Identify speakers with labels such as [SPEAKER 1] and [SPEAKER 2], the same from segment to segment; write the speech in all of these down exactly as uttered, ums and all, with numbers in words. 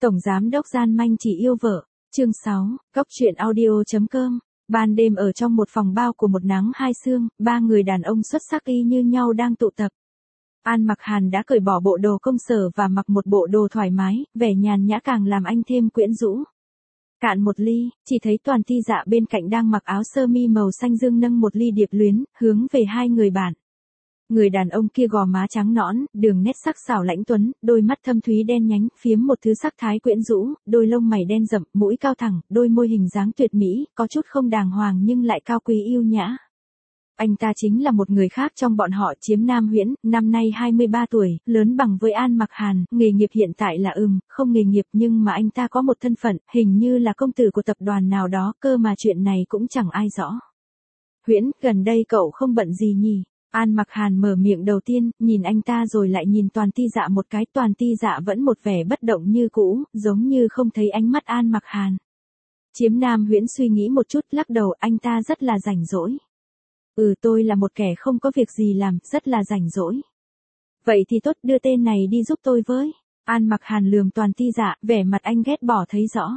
[SPEAKER 1] Tổng giám đốc gian manh chỉ yêu vợ. Chương sáu, Góc truyện audio.com. Ban đêm ở trong một phòng bao của một nắng hai sương, ba người đàn ông xuất sắc y như nhau đang tụ tập. An Mặc Hàn đã cởi bỏ bộ đồ công sở và mặc một bộ đồ thoải mái, vẻ nhàn nhã càng làm anh thêm quyến rũ. Cạn một ly, chỉ thấy Toàn Ti Dạ bên cạnh đang mặc áo sơ mi màu xanh dương nâng một ly điệp luyến, hướng về hai người bạn. Người đàn ông kia gò má trắng nõn, đường nét sắc sảo lãnh tuấn, đôi mắt thâm thúy đen nhánh, phiếm một thứ sắc thái quyến rũ, đôi lông mày đen rậm, mũi cao thẳng, đôi môi hình dáng tuyệt mỹ, có chút không đàng hoàng nhưng lại cao quý yêu nhã. Anh ta chính là một người khác trong bọn họ, Chiếm Nam Huyễn, năm nay hai mươi ba tuổi, lớn bằng với An Mặc Hàn, nghề nghiệp hiện tại là ừm, không nghề nghiệp nhưng mà anh ta có một thân phận, hình như là công tử của tập đoàn nào đó, cơ mà chuyện này cũng chẳng ai rõ. Huyễn, gần đây cậu không bận gì nhỉ? An Mặc Hàn mở miệng đầu tiên, nhìn anh ta rồi lại nhìn Toàn Ti Dạ một cái, Toàn Ti Dạ vẫn một vẻ bất động như cũ, giống như không thấy ánh mắt An Mặc Hàn. Chiếm Nam Huyễn suy nghĩ một chút, lắc đầu, anh ta rất là rảnh rỗi. Ừ, tôi là một kẻ không có việc gì làm, rất là rảnh rỗi. Vậy thì tốt, đưa tên này đi giúp tôi với. An Mặc Hàn lườm Toàn Ti Dạ, vẻ mặt anh ghét bỏ thấy rõ.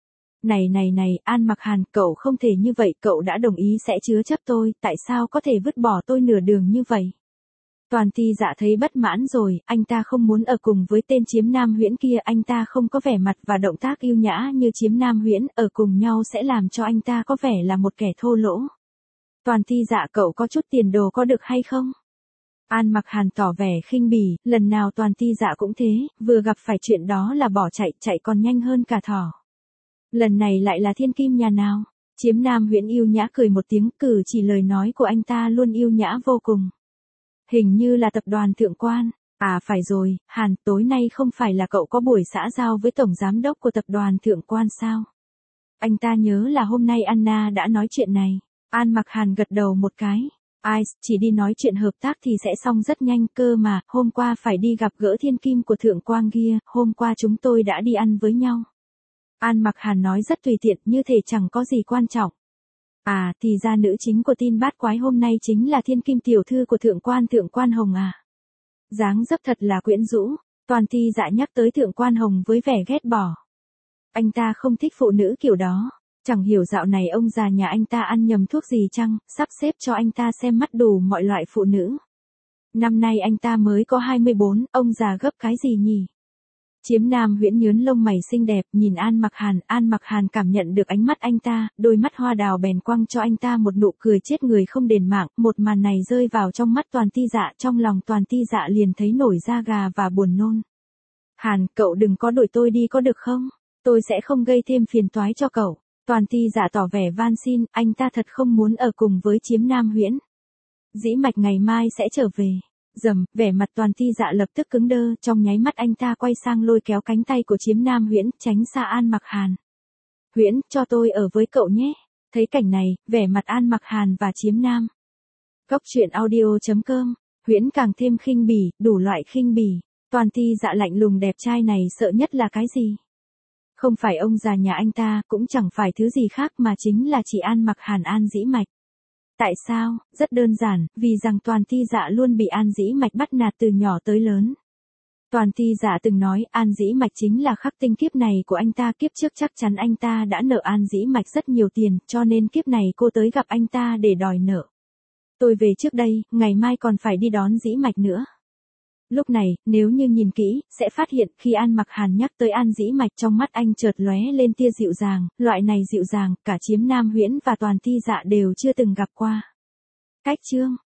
[SPEAKER 1] Này này này, An Mặc Hàn, cậu không thể như vậy, cậu đã đồng ý sẽ chứa chấp tôi, tại sao có thể vứt bỏ tôi nửa đường như vậy? Toàn Ti Dạ thấy bất mãn rồi, anh ta không muốn ở cùng với tên Chiếm Nam Huyễn kia, anh ta không có vẻ mặt và động tác yêu nhã như Chiếm Nam Huyễn, ở cùng nhau sẽ làm cho anh ta có vẻ là một kẻ thô lỗ. Toàn Ti Dạ, cậu có chút tiền đồ có được hay không? An Mặc Hàn tỏ vẻ khinh bỉ, lần nào Toàn Ti Dạ cũng thế, vừa gặp phải chuyện đó là bỏ chạy, chạy còn nhanh hơn cả thỏ. Lần này lại là thiên kim nhà nào? Chiếm Nam Huyễn yêu nhã cười một tiếng, cử chỉ lời nói của anh ta luôn yêu nhã vô cùng. Hình như là tập đoàn Thượng Quan. À phải rồi, Hàn, tối nay không phải là cậu có buổi xã giao với tổng giám đốc của tập đoàn Thượng Quan sao? Anh ta nhớ là hôm nay Anna đã nói chuyện này. An Mặc Hàn gật đầu một cái. Ai, chỉ đi nói chuyện hợp tác thì sẽ xong rất nhanh, cơ mà, hôm qua phải đi gặp gỡ thiên kim của Thượng Quan kia, hôm qua chúng tôi đã đi ăn với nhau. An Mặc Hàn nói rất tùy tiện, như thể chẳng có gì quan trọng. À, thì ra nữ chính của tin bát quái hôm nay chính là thiên kim tiểu thư của Thượng Quan Thượng Quan Hồng à. Dáng dấp thật là quyến rũ. Toàn Ti Dạ nhắc tới Thượng Quan Hồng với vẻ ghét bỏ. Anh ta không thích phụ nữ kiểu đó. Chẳng hiểu dạo này ông già nhà anh ta ăn nhầm thuốc gì chăng, sắp xếp cho anh ta xem mắt đủ mọi loại phụ nữ. Năm nay anh ta mới có hai mươi bốn, ông già gấp cái gì nhỉ? Chiếm Nam Huyễn nhướn lông mày xinh đẹp, nhìn An Mặc Hàn, An Mặc Hàn cảm nhận được ánh mắt anh ta, đôi mắt hoa đào bèn quăng cho anh ta một nụ cười chết người không đền mạng, một màn này rơi vào trong mắt Toàn Ti Dạ, trong lòng Toàn Ti Dạ liền thấy nổi da gà và buồn nôn. Hàn, cậu đừng có đuổi tôi đi có được không? Tôi sẽ không gây thêm phiền toái cho cậu. Toàn Ti Dạ tỏ vẻ van xin, anh ta thật không muốn ở cùng với Chiếm Nam Huyễn. Dĩ Mạch ngày mai sẽ trở về. Dầm, vẻ mặt Toàn Ti Dạ lập tức cứng đơ, trong nháy mắt anh ta quay sang lôi kéo cánh tay của Chiếm Nam Huyễn, tránh xa An Mặc Hàn. Huyễn, cho tôi ở với cậu nhé. Thấy cảnh này, vẻ mặt An Mặc Hàn và Chiếm Nam. Góc truyện audio.com. Huyễn càng thêm khinh bỉ, đủ loại khinh bỉ. Toàn Ti Dạ lạnh lùng đẹp trai này sợ nhất là cái gì? Không phải ông già nhà anh ta, cũng chẳng phải thứ gì khác mà chính là chị An Mặc Hàn An Dĩ Mạch. Tại sao? Rất đơn giản, vì rằng Toàn Ti Dạ luôn bị An Dĩ Mạch bắt nạt từ nhỏ tới lớn. Toàn Ti Dạ từng nói An Dĩ Mạch chính là khắc tinh kiếp này của anh ta, kiếp trước chắc chắn anh ta đã nợ An Dĩ Mạch rất nhiều tiền, cho nên kiếp này cô tới gặp anh ta để đòi nợ. Tôi về trước đây, ngày mai còn phải đi đón Dĩ Mạch nữa. Lúc này, nếu như nhìn kỹ, sẽ phát hiện khi An Mặc Hàn nhắc tới An Dĩ Mạch trong mắt anh chợt lóe lên tia dịu dàng, loại này dịu dàng, cả Chiếm Nam Huyễn và Toàn Ti Dạ đều chưa từng gặp qua. Cách chương